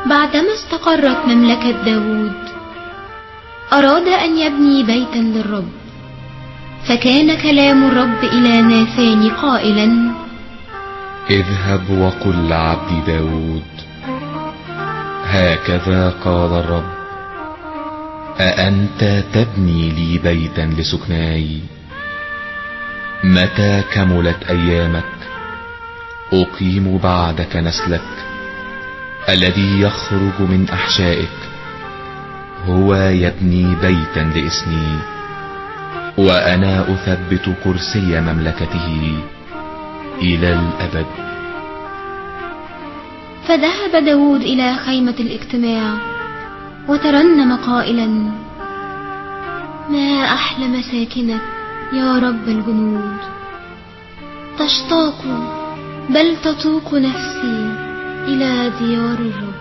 بعدما استقرت مملكة داود أراد أن يبني بيتا للرب، فكان كلام الرب إلى ناثان قائلا: اذهب وقل لعبدي داود هكذا قال الرب: أأنت تبني لي بيتا لسكناي؟ متى كملت أيامك أقيم بعدك نسلك الذي يخرج من أحشائك، هو يبني بيتا لاسمي، وأنا أثبت كرسي مملكته إلى الأبد. فذهب داود إلى خيمة الاجتماع وترنم قائلا: ما أحلى مساكنك يا رب الجنود، تشتاق بل تطوق نفسي إلى ديار الرب.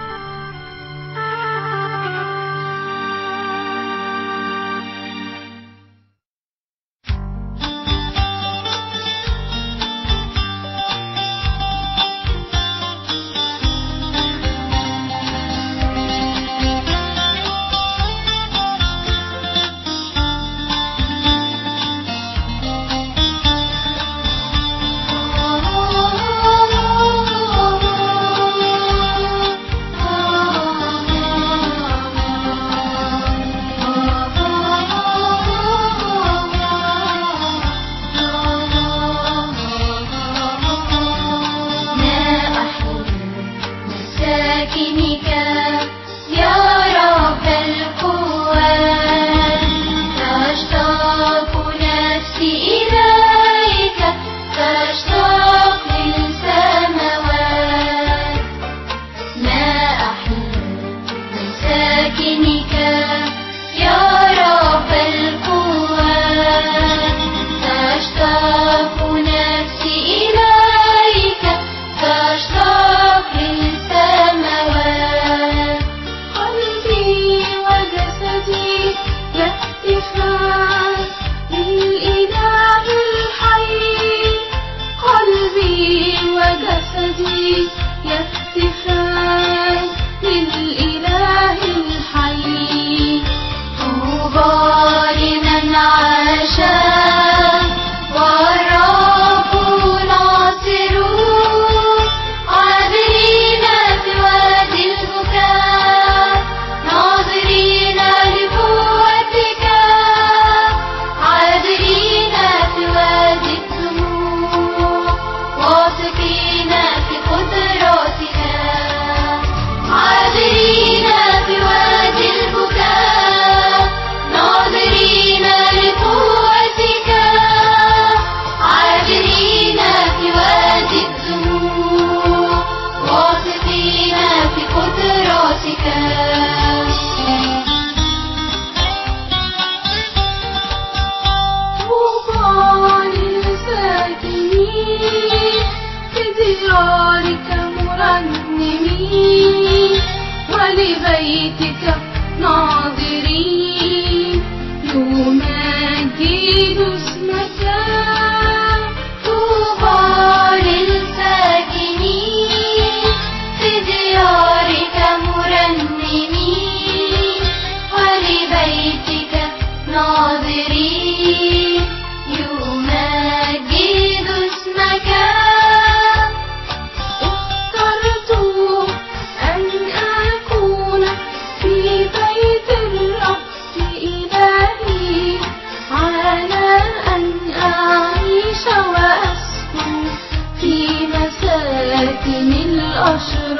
ولبيتك ناظرين يمجد اسمك. طوبى للساكنين في ديارك مرنمين ولبيتك ناظرين يمجد اسمك. أشرار